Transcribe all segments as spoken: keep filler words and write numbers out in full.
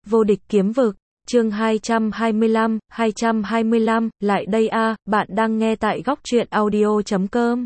Vô địch kiếm vực, chương hai trăm hai mươi lăm, hai trăm hai mươi lăm, lại đây a, bạn đang nghe tại góc truyện audio chấm com.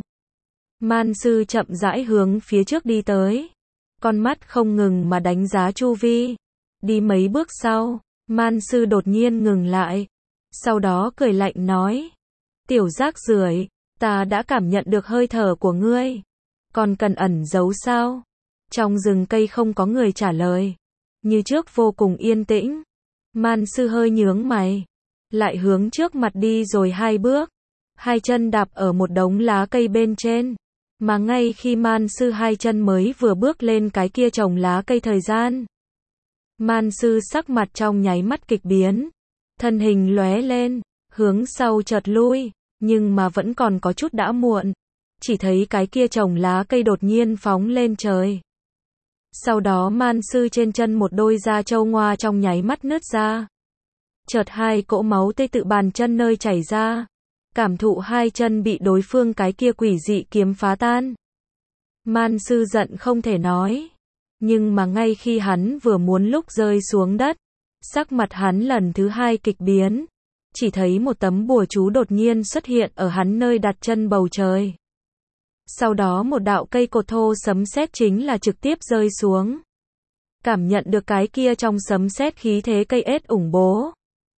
Man sư chậm rãi hướng phía trước đi tới. Con mắt không ngừng mà đánh giá chu vi. Đi mấy bước sau, man sư đột nhiên ngừng lại. Sau đó cười lạnh nói. Tiểu rác rưởi, ta đã cảm nhận được hơi thở của ngươi. Còn cần ẩn giấu sao? Trong rừng cây không có người trả lời. Như trước vô cùng yên tĩnh. Man sư hơi nhướng mày. Lại hướng trước mặt đi rồi hai bước. Hai chân đạp ở một đống lá cây bên trên. Mà ngay khi man sư hai chân mới vừa bước lên cái kia chồng lá cây thời gian. Man sư sắc mặt trong nháy mắt kịch biến. Thân hình lóe lên, hướng sau chợt lui, nhưng mà vẫn còn có chút đã muộn. Chỉ thấy cái kia chồng lá cây đột nhiên phóng lên trời. Sau đó man sư trên chân một đôi da trâu ngoa trong nháy mắt nứt ra. Chợt hai cỗ máu tươi tự bàn chân nơi chảy ra. Cảm thụ hai chân bị đối phương cái kia quỷ dị kiếm phá tan. Man sư giận không thể nói. Nhưng mà ngay khi hắn vừa muốn lúc rơi xuống đất, sắc mặt hắn lần thứ hai kịch biến. Chỉ thấy một tấm bùa chú đột nhiên xuất hiện ở hắn nơi đặt chân bầu trời. Sau đó một đạo cây cột thô sấm sét chính là trực tiếp rơi xuống. Cảm nhận được cái kia trong sấm sét khí thế cây ết ủng bố.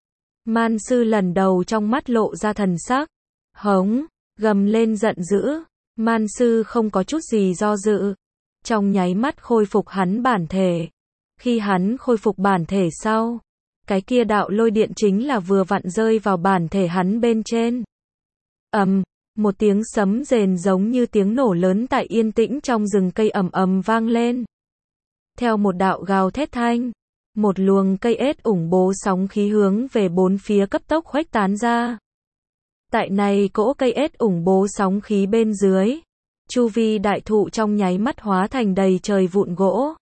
Man sư lần đầu trong mắt lộ ra thần sắc. Hống, gầm lên giận dữ. Man sư không có chút gì do dự. Trong nháy mắt khôi phục hắn bản thể. Khi hắn khôi phục bản thể sau, cái kia đạo lôi điện chính là vừa vặn rơi vào bản thể hắn bên trên. Ầm, một tiếng sấm rền giống như tiếng nổ lớn tại yên tĩnh trong rừng cây ầm ầm vang lên. Theo một đạo gào thét thanh, một luồng cây ết ủng bố sóng khí hướng về bốn phía cấp tốc khuếch tán ra. Tại này cỗ cây ết ủng bố sóng khí bên dưới, chu vi đại thụ trong nháy mắt hóa thành đầy trời vụn gỗ.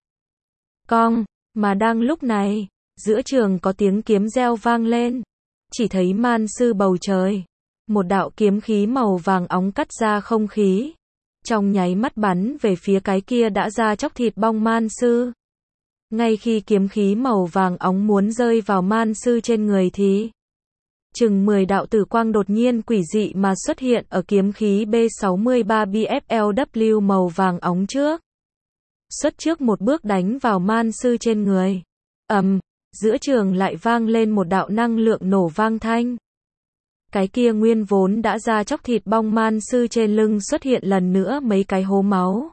Cong, mà đang lúc này, giữa trường có tiếng kiếm reo vang lên. Chỉ thấy man sư bầu trời. Một đạo kiếm khí màu vàng óng cắt ra không khí. Trong nháy mắt bắn về phía cái kia đã ra chóc thịt bong man sư. Ngay khi kiếm khí màu vàng óng muốn rơi vào man sư trên người thì chừng mười đạo tử quang đột nhiên quỷ dị mà xuất hiện ở kiếm khí B sáu mươi ba B F L W màu vàng óng trước. Xuất trước một bước đánh vào man sư trên người. Ầm, giữa trường lại vang lên một đạo năng lượng nổ vang thanh. Cái kia nguyên vốn đã ra chóc thịt bong man sư trên lưng xuất hiện lần nữa mấy cái hố máu.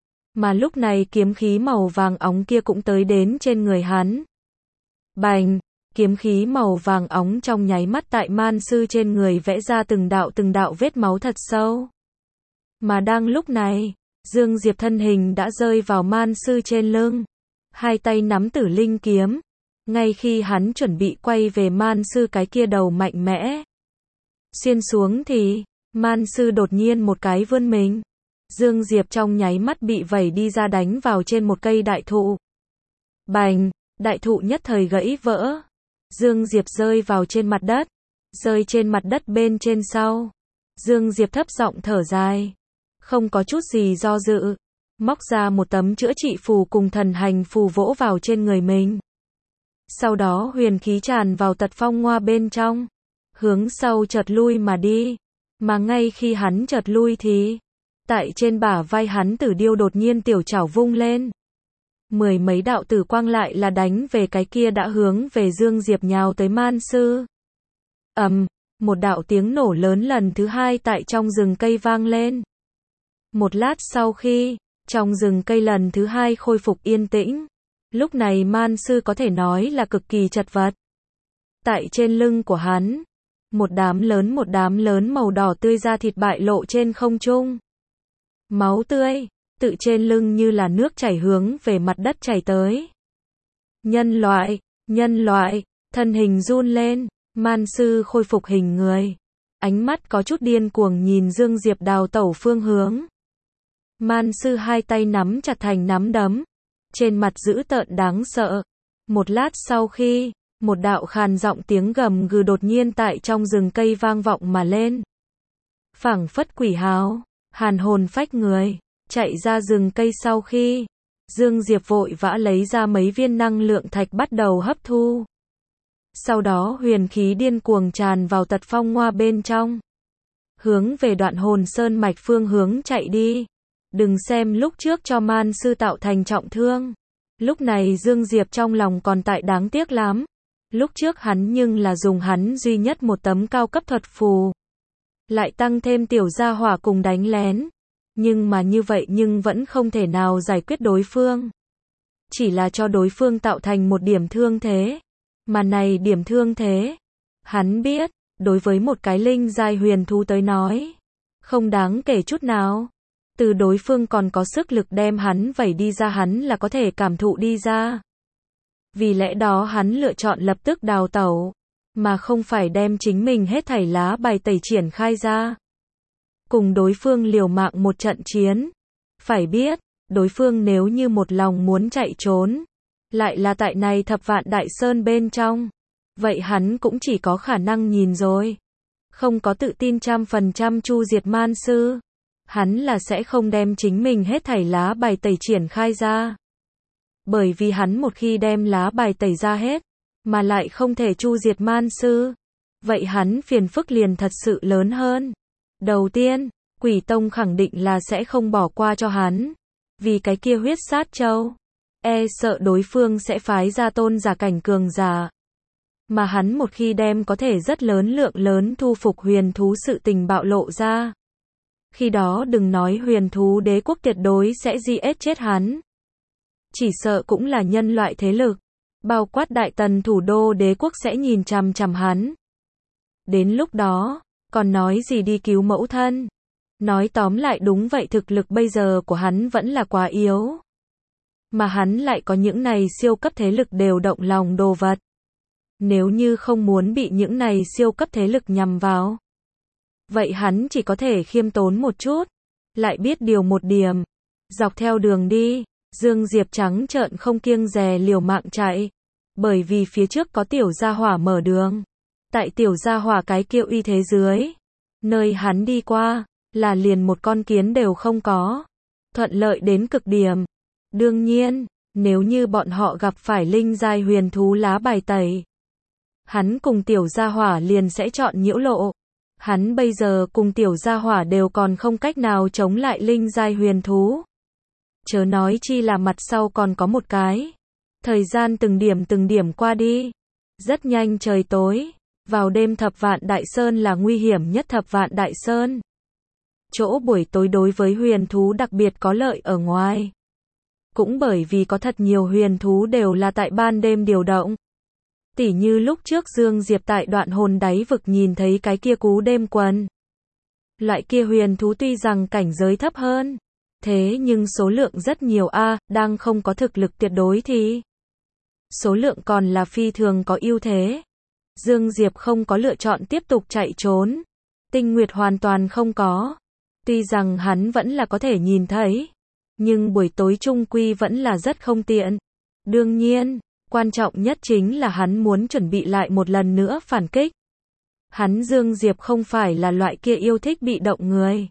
Mà lúc này kiếm khí màu vàng óng kia cũng tới đến trên người hắn. Bành, kiếm khí màu vàng óng trong nháy mắt tại man sư trên người vẽ ra từng đạo từng đạo vết máu thật sâu. Mà đang lúc này, Dương Diệp thân hình đã rơi vào man sư trên lưng. Hai tay nắm tử linh kiếm. Ngay khi hắn chuẩn bị quay về man sư cái kia đầu mạnh mẽ xuyên xuống thì, man sư đột nhiên một cái vươn mình. Dương Diệp trong nháy mắt bị vẩy đi ra đánh vào trên một cây đại thụ. Bành, đại thụ nhất thời gãy vỡ. Dương Diệp rơi vào trên mặt đất. Rơi trên mặt đất bên trên sau. Dương Diệp thấp giọng thở dài. Không có chút gì do dự. Móc ra một tấm chữa trị phù cùng thần hành phù vỗ vào trên người mình. Sau đó huyền khí tràn vào tật phong ngoa bên trong. Hướng sau chợt lui mà đi. Mà ngay khi hắn chợt lui thì, tại trên bả vai hắn tử điêu đột nhiên tiểu chảo vung lên. Mười mấy đạo tử quang lại là đánh về cái kia đã hướng về Dương Diệp nhào tới man sư. Ầm, một đạo tiếng nổ lớn lần thứ hai tại trong rừng cây vang lên. Một lát sau khi, trong rừng cây lần thứ hai khôi phục yên tĩnh. Lúc này man sư có thể nói là cực kỳ chật vật. Tại trên lưng của hắn, một đám lớn một đám lớn màu đỏ tươi da thịt bại lộ trên không trung. Máu tươi, tự trên lưng như là nước chảy hướng về mặt đất chảy tới. Nhân loại, nhân loại, thân hình run lên, man sư khôi phục hình người. Ánh mắt có chút điên cuồng nhìn Dương Diệp đào tẩu phương hướng. Man sư hai tay nắm chặt thành nắm đấm. Trên mặt dữ tợn đáng sợ. Một lát sau khi, một đạo khàn giọng tiếng gầm gừ đột nhiên tại trong rừng cây vang vọng mà lên. Phảng phất quỷ hào, hàn hồn phách người, chạy ra rừng cây sau khi, Dương Diệp vội vã lấy ra mấy viên năng lượng thạch bắt đầu hấp thu. Sau đó huyền khí điên cuồng tràn vào tật phong hoa bên trong. Hướng về Đoạn Hồn Sơn mạch phương hướng chạy đi. Đừng xem lúc trước cho man sư tạo thành trọng thương. Lúc này Dương Diệp trong lòng còn tại đáng tiếc lắm. Lúc trước hắn nhưng là dùng hắn duy nhất một tấm cao cấp thuật phù. Lại tăng thêm tiểu gia hỏa cùng đánh lén. Nhưng mà như vậy nhưng vẫn không thể nào giải quyết đối phương. Chỉ là cho đối phương tạo thành một điểm thương thế. Mà này điểm thương thế. Hắn biết, đối với một cái linh giai huyền thú tới nói. Không đáng kể chút nào. Từ đối phương còn có sức lực đem hắn vẩy đi ra hắn là có thể cảm thụ đi ra. Vì lẽ đó hắn lựa chọn lập tức đào tẩu. Mà không phải đem chính mình hết thảy lá bài tẩy triển khai ra. Cùng đối phương liều mạng một trận chiến. Phải biết, đối phương nếu như một lòng muốn chạy trốn. Lại là tại này thập vạn đại sơn bên trong. Vậy hắn cũng chỉ có khả năng nhìn rồi. Không có tự tin trăm phần trăm chu diệt man sư. Hắn là sẽ không đem chính mình hết thảy lá bài tẩy triển khai ra. Bởi vì hắn một khi đem lá bài tẩy ra hết. Mà lại không thể chu diệt man sư. Vậy hắn phiền phức liền thật sự lớn hơn. Đầu tiên, Quỷ Tông khẳng định là sẽ không bỏ qua cho hắn. Vì cái kia huyết sát châu. E sợ đối phương sẽ phái ra tôn giả cảnh cường giả. Mà hắn một khi đem có thể rất lớn lượng lớn thu phục huyền thú sự tình bạo lộ ra. Khi đó đừng nói huyền thú đế quốc tuyệt đối sẽ giết chết hắn. Chỉ sợ cũng là nhân loại thế lực. Bao quát Đại Tần thủ đô đế quốc sẽ nhìn chằm chằm hắn. Đến lúc đó, còn nói gì đi cứu mẫu thân. Nói tóm lại đúng vậy thực lực bây giờ của hắn vẫn là quá yếu. Mà hắn lại có những này siêu cấp thế lực đều động lòng đồ vật. Nếu như không muốn bị những này siêu cấp thế lực nhằm vào. Vậy hắn chỉ có thể khiêm tốn một chút. Lại biết điều một điểm. Dọc theo đường đi, Dương Diệp trắng trợn không kiêng dè liều mạng chạy. Bởi vì phía trước có tiểu gia hỏa mở đường. Tại tiểu gia hỏa cái kiệu uy thế dưới. Nơi hắn đi qua, là liền một con kiến đều không có. Thuận lợi đến cực điểm. Đương nhiên, nếu như bọn họ gặp phải linh giai huyền thú lá bài tẩy. Hắn cùng tiểu gia hỏa liền sẽ chọn nhiễu lộ. Hắn bây giờ cùng tiểu gia hỏa đều còn không cách nào chống lại linh giai huyền thú. Chớ nói chi là mặt sau còn có một cái. Thời gian từng điểm từng điểm qua đi. Rất nhanh trời tối. Vào đêm thập vạn đại sơn là nguy hiểm nhất thập vạn đại sơn. Chỗ buổi tối đối với huyền thú đặc biệt có lợi ở ngoài. Cũng bởi vì có thật nhiều huyền thú đều là tại ban đêm điều động. Tỉ như lúc trước Dương Diệp tại Đoạn Hồn đáy vực nhìn thấy cái kia cú đêm quần. Loại kia huyền thú tuy rằng cảnh giới thấp hơn. Thế nhưng số lượng rất nhiều a, à, đang không có thực lực tuyệt đối thì. Số lượng còn là phi thường có ưu thế. Dương Diệp không có lựa chọn tiếp tục chạy trốn. Tinh Nguyệt hoàn toàn không có. Tuy rằng hắn vẫn là có thể nhìn thấy. Nhưng buổi tối chung quy vẫn là rất không tiện. Đương nhiên, quan trọng nhất chính là hắn muốn chuẩn bị lại một lần nữa phản kích. Hắn Dương Diệp không phải là loại kia yêu thích bị động người.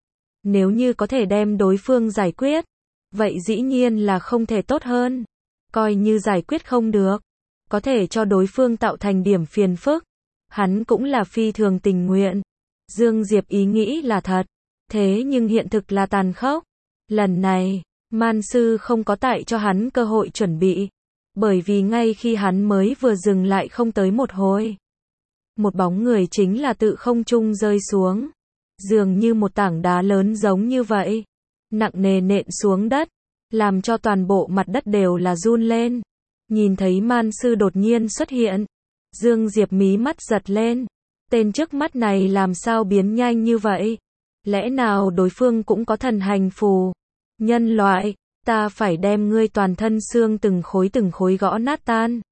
Nếu như có thể đem đối phương giải quyết, vậy dĩ nhiên là không thể tốt hơn. Coi như giải quyết không được, có thể cho đối phương tạo thành điểm phiền phức. Hắn cũng là phi thường tình nguyện. Dương Diệp ý nghĩ là thật. Thế nhưng hiện thực là tàn khốc. Lần này, man sư không có tại cho hắn cơ hội chuẩn bị. Bởi vì ngay khi hắn mới vừa dừng lại không tới một hồi. Một bóng người chính là tự không trung rơi xuống. Dường như một tảng đá lớn giống như vậy. Nặng nề nện xuống đất. Làm cho toàn bộ mặt đất đều là run lên. Nhìn thấy man sư đột nhiên xuất hiện. Dương Diệp mí mắt giật lên. Tên trước mắt này làm sao biến nhanh như vậy? Lẽ nào đối phương cũng có thần hành phù? Nhân loại, ta phải đem ngươi toàn thân xương từng khối từng khối gõ nát tan.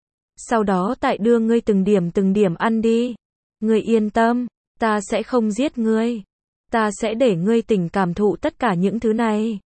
Sau đó tại đưa ngươi từng điểm từng điểm ăn đi. Ngươi yên tâm, ta sẽ không giết ngươi. Ta sẽ để ngươi tỉnh cảm thụ tất cả những thứ này.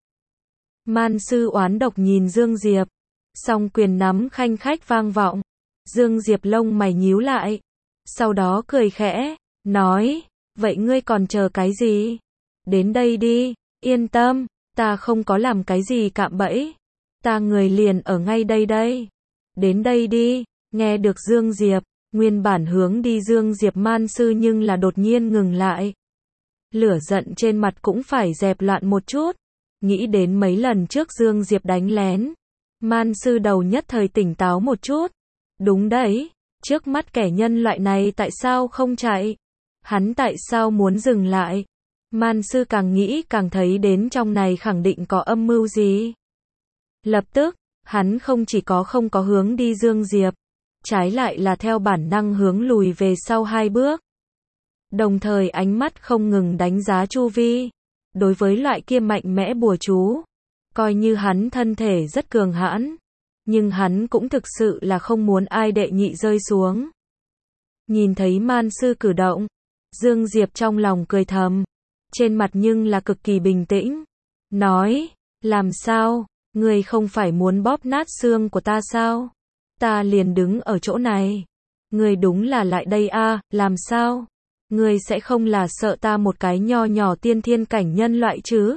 Man sư oán độc nhìn Dương Diệp. Song quyền nắm khanh khách vang vọng. Dương Diệp lông mày nhíu lại. Sau đó cười khẽ, nói, vậy ngươi còn chờ cái gì? Đến đây đi, yên tâm, ta không có làm cái gì cạm bẫy. Ta người liền ở ngay đây đây. Đến đây đi. Nghe được Dương Diệp, nguyên bản hướng đi Dương Diệp man sư nhưng là đột nhiên ngừng lại. Lửa giận trên mặt cũng phải dẹp loạn một chút. Nghĩ đến mấy lần trước Dương Diệp đánh lén. Man sư đầu nhất thời tỉnh táo một chút. Đúng đấy, trước mắt kẻ nhân loại này tại sao không chạy? Hắn tại sao muốn dừng lại? Man sư càng nghĩ càng thấy đến trong này khẳng định có âm mưu gì. Lập tức, hắn không chỉ có không có hướng đi Dương Diệp, trái lại là theo bản năng hướng lùi về sau hai bước. Đồng thời ánh mắt không ngừng đánh giá chu vi. Đối với loại kia mạnh mẽ bùa chú, coi như hắn thân thể rất cường hãn, nhưng hắn cũng thực sự là không muốn ai đệ nhị rơi xuống. Nhìn thấy man sư cử động, Dương Diệp trong lòng cười thầm, trên mặt nhưng là cực kỳ bình tĩnh. Nói, làm sao, ngươi không phải muốn bóp nát xương của ta sao? Ta liền đứng ở chỗ này. Ngươi đúng là lại đây a, làm sao? Ngươi sẽ không là sợ ta một cái nho nhỏ tiên thiên cảnh nhân loại chứ?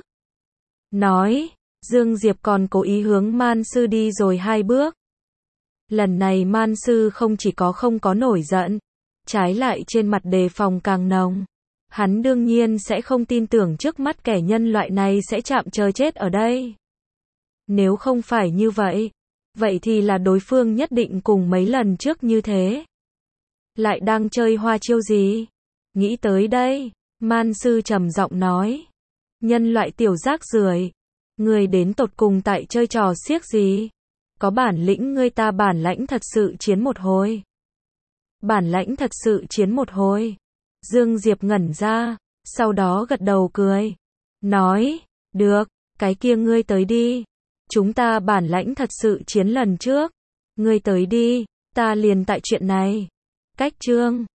Nói, Dương Diệp còn cố ý hướng man sư đi rồi hai bước. Lần này man sư không chỉ có không có nổi giận, trái lại trên mặt đề phòng càng nồng. Hắn đương nhiên sẽ không tin tưởng trước mắt kẻ nhân loại này sẽ chạm chờ chết ở đây. Nếu không phải như vậy, vậy thì là đối phương nhất định cùng mấy lần trước như thế. Lại đang chơi hoa chiêu gì? Nghĩ tới đây, man sư trầm giọng nói. Nhân loại tiểu rác rưởi, ngươi đến tột cùng tại chơi trò xiếc gì? Có bản lĩnh ngươi ta bản lãnh thật sự chiến một hồi. Bản lãnh thật sự chiến một hồi. Dương Diệp ngẩn ra, sau đó gật đầu cười. Nói, được, cái kia ngươi tới đi. Chúng ta bản lãnh thật sự chiến lần trước. Ngươi tới đi, ta liền tại chuyện này. Cách chương